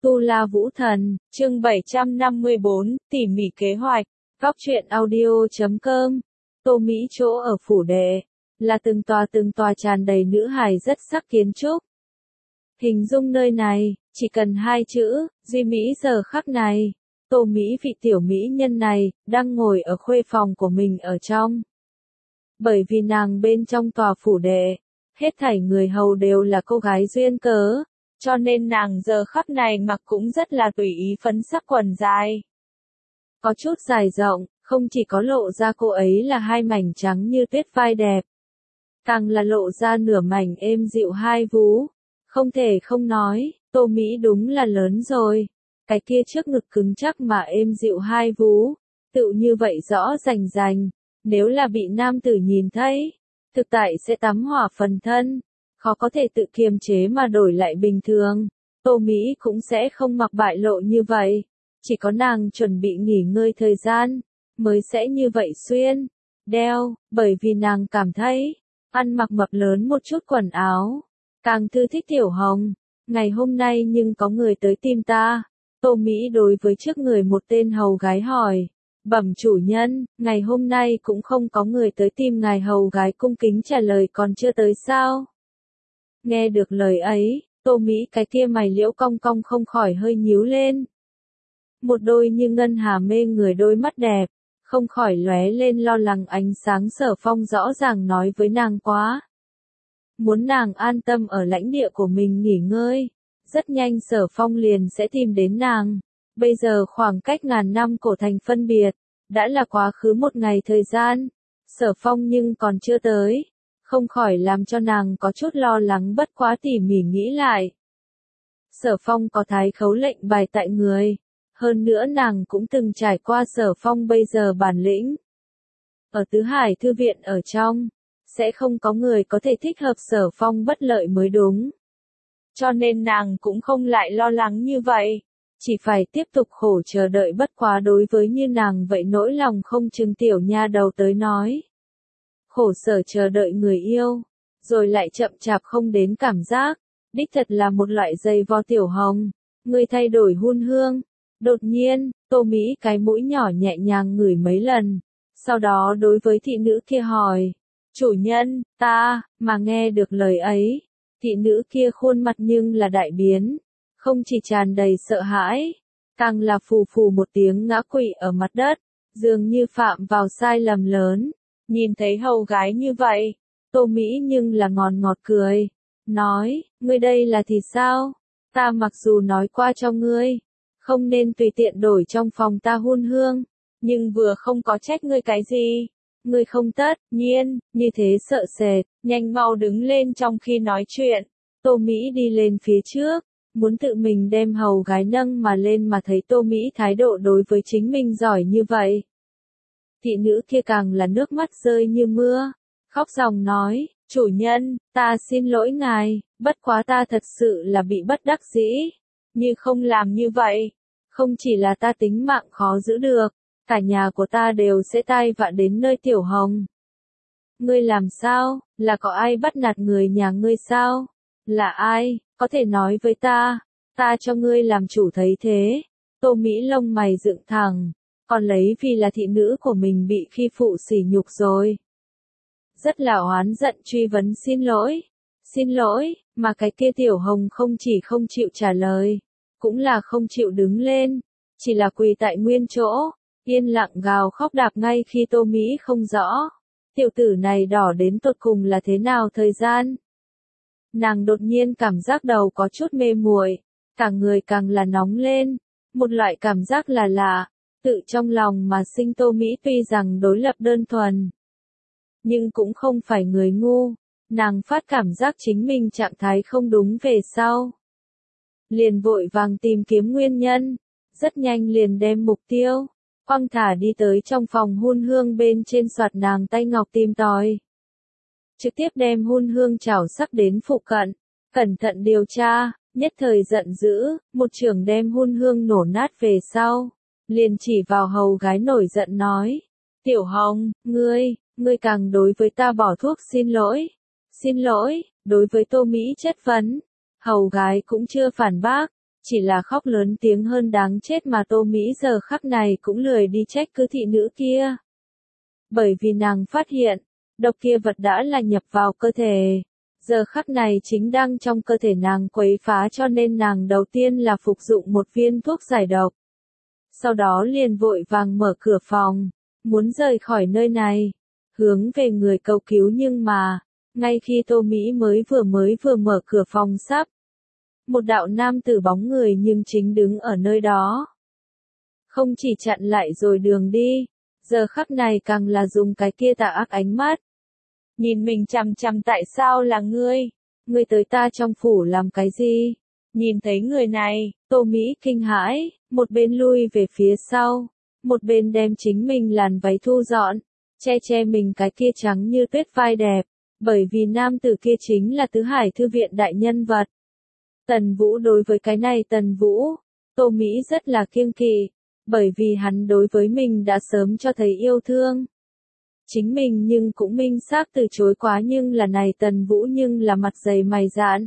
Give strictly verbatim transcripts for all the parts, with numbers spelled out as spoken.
Tu La Vũ Thần, chương bảy trăm năm mươi bốn, tỉ mỉ kế hoạch, góc truyện audio chấm com. Tô Mỹ chỗ ở phủ đệ, là từng tòa từng tòa tràn đầy nữ hài rất sắc kiến trúc. Hình dung nơi này, chỉ cần hai chữ, duy mỹ giờ khắc này. Tô Mỹ vị tiểu mỹ nhân này, đang ngồi ở khuê phòng của mình ở trong. Bởi vì nàng bên trong tòa phủ đệ, hết thảy người hầu đều là cô gái duyên cớ, cho nên nàng giờ khắc này mặc cũng rất là tùy ý phấn sắc quần dài. Có chút dài rộng, không chỉ có lộ ra cô ấy là hai mảnh trắng như tuyết vai đẹp, càng là lộ ra nửa mảnh êm dịu hai vú. Không thể không nói, Tô Mỹ đúng là lớn rồi. Cái kia trước ngực cứng chắc mà êm dịu hai vú, tự như vậy rõ rành rành, nếu là bị nam tử nhìn thấy, thực tại sẽ tắm hỏa phần thân, khó có thể tự kiềm chế mà đổi lại bình thường. Tô Mỹ cũng sẽ không mặc bại lộ như vậy, chỉ có nàng chuẩn bị nghỉ ngơi thời gian, mới sẽ như vậy xuyên, đeo, bởi vì nàng cảm thấy, ăn mặc mập lớn một chút quần áo, càng thư thích tiểu hồng. Ngày hôm nay nhưng có người tới tìm ta. Tô Mỹ đối với trước người một tên hầu gái hỏi, bẩm chủ nhân, ngày hôm nay cũng không có người tới tìm ngài. Hầu gái cung kính trả lời, còn chưa tới sao? Nghe được lời ấy, Tô Mỹ cái kia mày liễu cong cong không khỏi hơi nhíu lên. Một đôi như ngân hà mê người đôi mắt đẹp, không khỏi lóe lên lo lắng ánh sáng. Sở Phong rõ ràng nói với nàng quá, muốn nàng an tâm ở lãnh địa của mình nghỉ ngơi. Rất nhanh Sở Phong liền sẽ tìm đến nàng. Bây giờ khoảng cách ngàn năm cổ thành phân biệt, đã là quá khứ một ngày thời gian. Sở Phong nhưng còn chưa tới, không khỏi làm cho nàng có chút lo lắng, bất quá tỉ mỉ nghĩ lại. Sở Phong có thái khấu lệnh bài tại người, hơn nữa nàng cũng từng trải qua Sở Phong bây giờ bản lĩnh. Ở Tứ Hải Thư Viện ở trong, sẽ không có người có thể thích hợp Sở Phong bất lợi mới đúng. Cho nên nàng cũng không lại lo lắng như vậy, chỉ phải tiếp tục khổ chờ đợi. Bất quá đối với như nàng vậy nỗi lòng không chừng tiểu nha đầu tới nói, khổ sở chờ đợi người yêu, rồi lại chậm chạp không đến cảm giác, đích thật là một loại dây vo. Tiểu Hồng, người thay đổi hun hương. Đột nhiên, Tô Mỹ cái mũi nhỏ nhẹ nhàng ngửi mấy lần, sau đó đối với thị nữ kia hỏi, chủ nhân, ta, mà nghe được lời ấy. Thị nữ kia khuôn mặt nhưng là đại biến, không chỉ tràn đầy sợ hãi, càng là phù phù một tiếng ngã quỵ ở mặt đất, dường như phạm vào sai lầm lớn. Nhìn thấy hầu gái như vậy, Tô Mỹ nhưng là ngọt ngọt cười, nói, ngươi đây là thì sao? Ta mặc dù nói qua cho ngươi, không nên tùy tiện đổi trong phòng ta hun hương, nhưng vừa không có trách ngươi cái gì. Ngươi không tất nhiên, như thế sợ sệt, nhanh mau đứng lên. Trong khi nói chuyện, Tô Mỹ đi lên phía trước, muốn tự mình đem hầu gái nâng mà lên, mà thấy Tô Mỹ thái độ đối với chính mình giỏi như vậy. Thị nữ kia càng là nước mắt rơi như mưa, khóc ròng nói, chủ nhân, ta xin lỗi ngài, bất quá ta thật sự là bị bất đắc dĩ, như không làm như vậy, không chỉ là ta tính mạng khó giữ được, cả nhà của ta đều sẽ tai vạ đến nơi. Tiểu Hồng, ngươi làm sao, là có ai bắt nạt người nhà ngươi sao? Là ai, có thể nói với ta, ta cho ngươi làm chủ thấy thế. Tô Mỹ lông mày dựng thẳng, còn lấy vì là thị nữ của mình bị khi phụ sỉ nhục rồi. Rất là oán giận truy vấn, xin lỗi, xin lỗi, mà cái kia Tiểu Hồng không chỉ không chịu trả lời, cũng là không chịu đứng lên, chỉ là quỳ tại nguyên chỗ, yên lặng gào khóc đạp. Ngay khi Tô Mỹ không rõ, tiểu tử này đỏ đến tột cùng là thế nào thời gian. Nàng đột nhiên cảm giác đầu có chút mê muội, cả người càng là nóng lên, một loại cảm giác là lạ, tự trong lòng mà sinh. Tô Mỹ tuy rằng đối lập đơn thuần, nhưng cũng không phải người ngu, nàng phát cảm giác chính mình trạng thái không đúng về sau. Liền vội vàng tìm kiếm nguyên nhân, rất nhanh liền đem mục tiêu quăng thả đi tới trong phòng hun hương bên trên, soạt nàng tay ngọc tìm tòi. Trực tiếp đem hun hương chảo sắc đến phụ cận, cẩn thận điều tra, nhất thời giận dữ, một chưởng đem hun hương nổ nát về sau, liền chỉ vào hầu gái nổi giận nói, Tiểu Hồng, ngươi, ngươi càng đối với ta bỏ thuốc. Xin lỗi, xin lỗi. Đối với Tô Mỹ chất vấn, hầu gái cũng chưa phản bác, chỉ là khóc lớn tiếng hơn đáng chết mà Tô Mỹ giờ khắc này cũng lười đi trách cứ thị nữ kia. Bởi vì nàng phát hiện, độc kia vật đã là nhập vào cơ thể. Giờ khắc này chính đang trong cơ thể nàng quấy phá cho nên nàng đầu tiên là phục dụng một viên thuốc giải độc. Sau đó liền vội vàng mở cửa phòng, muốn rời khỏi nơi này, hướng về người cầu cứu nhưng mà, ngay khi Tô Mỹ mới vừa mới vừa mở cửa phòng sắp. Một đạo nam tử bóng người nhưng chính đứng ở nơi đó. Không chỉ chặn lại rồi đường đi, giờ khắc này càng là dùng cái kia tà ác ánh mắt. Nhìn mình chằm chằm tại sao là ngươi? Ngươi tới ta trong phủ làm cái gì? Nhìn thấy người này, Tô Mỹ kinh hãi, một bên lui về phía sau, một bên đem chính mình làn váy thu dọn, che che mình cái kia trắng như tuyết vai đẹp, bởi vì nam tử kia chính là Tứ Hải Thư viện đại nhân vật. Tần Vũ đối với cái này Tần Vũ, Tô Mỹ rất là kiêng kỵ, bởi vì hắn đối với mình đã sớm cho thấy yêu thương. Chính mình nhưng cũng minh xác từ chối quá nhưng là này Tần Vũ nhưng là mặt dày mày dạn.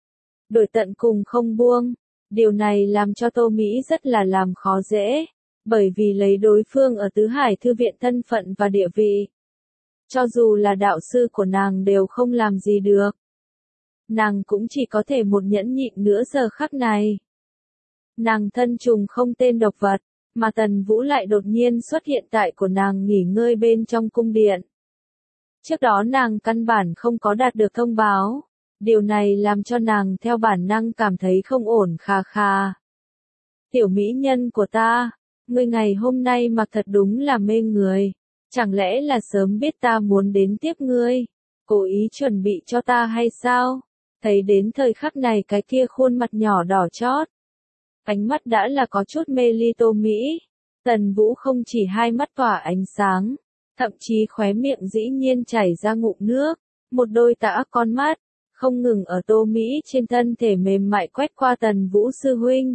Đổi tận cùng không buông, điều này làm cho Tô Mỹ rất là làm khó dễ, bởi vì lấy đối phương ở Tứ Hải Thư viện thân phận và địa vị. Cho dù là đạo sư của nàng đều không làm gì được. Nàng cũng chỉ có thể một nhẫn nhịn nữa giờ khắc này. Nàng thân trùng không tên độc vật, mà Tần Vũ lại đột nhiên xuất hiện tại của nàng nghỉ ngơi bên trong cung điện. Trước đó nàng căn bản không có đạt được thông báo, điều này làm cho nàng theo bản năng cảm thấy không ổn khà khà. Tiểu mỹ nhân của ta, ngươi ngày hôm nay mặc thật đúng là mê người, chẳng lẽ là sớm biết ta muốn đến tiếp ngươi, cố ý chuẩn bị cho ta hay sao? Thấy đến thời khắc này cái kia khuôn mặt nhỏ đỏ chót. Ánh mắt đã là có chút mê ly Tô Mỹ. Tần Vũ không chỉ hai mắt tỏa ánh sáng, thậm chí khóe miệng dĩ nhiên chảy ra ngụm nước, một đôi tà ác con mắt, không ngừng ở Tô Mỹ trên thân thể mềm mại quét qua Tần Vũ sư huynh.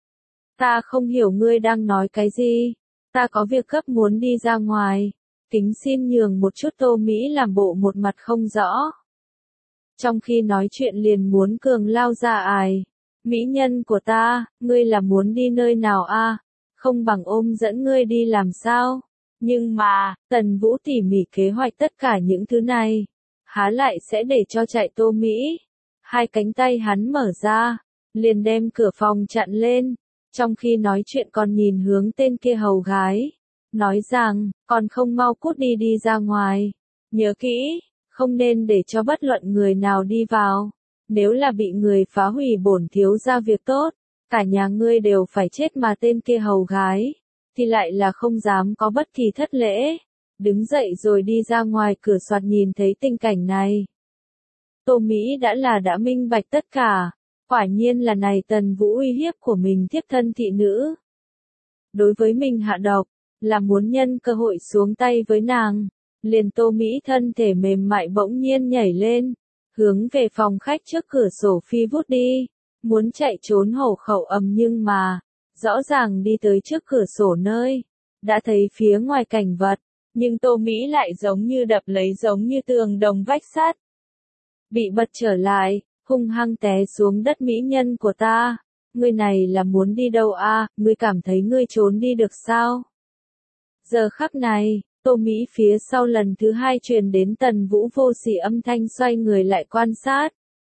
Ta không hiểu ngươi đang nói cái gì, ta có việc gấp muốn đi ra ngoài, kính xin nhường một chút Tô Mỹ làm bộ một mặt không rõ. Trong khi nói chuyện liền muốn cường lao ra ải. Mỹ nhân của ta, ngươi là muốn đi nơi nào a? À? Không bằng ôm dẫn ngươi đi làm sao? Nhưng mà, Tần Vũ tỉ mỉ kế hoạch tất cả những thứ này. Há lại sẽ để cho chạy Tô Mỹ. Hai cánh tay hắn mở ra, liền đem cửa phòng chặn lên. Trong khi nói chuyện còn nhìn hướng tên kia hầu gái. Nói rằng, còn không mau cút đi đi ra ngoài. Nhớ kỹ, không nên để cho bất luận người nào đi vào. Nếu là bị người phá hủy bổn thiếu gia việc tốt, cả nhà ngươi đều phải chết mà tên kia hầu gái, thì lại là không dám có bất kỳ thất lễ. Đứng dậy rồi đi ra ngoài cửa soạt nhìn thấy tình cảnh này. Tô Mỹ đã là đã minh bạch tất cả, quả nhiên là này Tần Vũ uy hiếp của mình thiếp thân thị nữ. Đối với mình hạ độc, là muốn nhân cơ hội xuống tay với nàng, liền Tô Mỹ thân thể mềm mại bỗng nhiên nhảy lên. Hướng về phòng khách trước cửa sổ phi vút đi, muốn chạy trốn hổ khẩu ầm nhưng mà, rõ ràng đi tới trước cửa sổ nơi, đã thấy phía ngoài cảnh vật, nhưng Tô Mỹ lại giống như đập lấy giống như tường đồng vách sắt. Bị bật trở lại, hung hăng té xuống đất mỹ nhân của ta, ngươi này là muốn đi đâu a? À? Ngươi cảm thấy ngươi trốn đi được sao? Giờ khắc này, Tô Mỹ phía sau lần thứ hai truyền đến Tần Vũ vô sỉ âm thanh xoay người lại quan sát.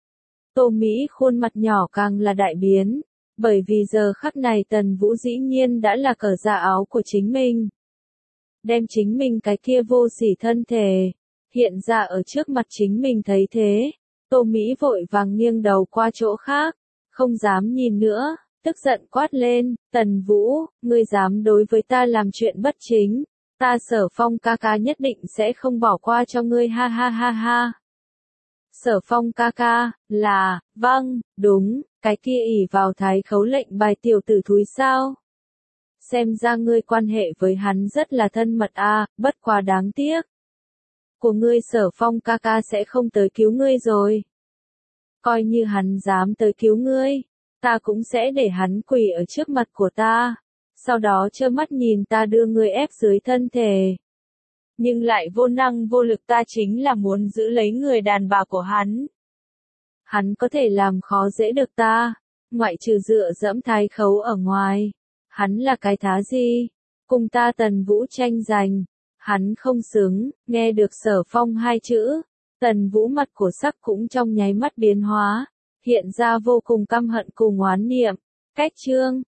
Tô Mỹ khuôn mặt nhỏ càng là đại biến, bởi vì giờ khắc này Tần Vũ dĩ nhiên đã là cởi ra áo của chính mình. Đem chính mình cái kia vô sỉ thân thể, hiện ra ở trước mặt chính mình thấy thế. Tô Mỹ vội vàng nghiêng đầu qua chỗ khác, không dám nhìn nữa, tức giận quát lên, Tần Vũ, ngươi dám đối với ta làm chuyện bất chính. Ta Sở Phong ca ca nhất định sẽ không bỏ qua cho ngươi ha ha ha ha. Sở Phong ca ca, là, vâng, đúng, cái kia ỷ vào thái khấu lệnh bài tiểu tử thúi sao? Xem ra ngươi quan hệ với hắn rất là thân mật a, à, bất quá đáng tiếc. Của ngươi Sở Phong ca ca sẽ không tới cứu ngươi rồi. Coi như hắn dám tới cứu ngươi, ta cũng sẽ để hắn quỳ ở trước mặt của ta. Sau đó trơ mắt nhìn ta đưa người ép dưới thân thể. Nhưng lại vô năng vô lực ta chính là muốn giữ lấy người đàn bà của hắn. Hắn có thể làm khó dễ được ta, ngoại trừ dựa dẫm thái khấu ở ngoài. Hắn là cái thá gì? Cùng ta Tần Vũ tranh giành. Hắn không xứng, nghe được Sở Phong hai chữ. Tần Vũ mặt của sắc cũng trong nháy mắt biến hóa, hiện ra vô cùng căm hận cùng oán niệm. Cách chương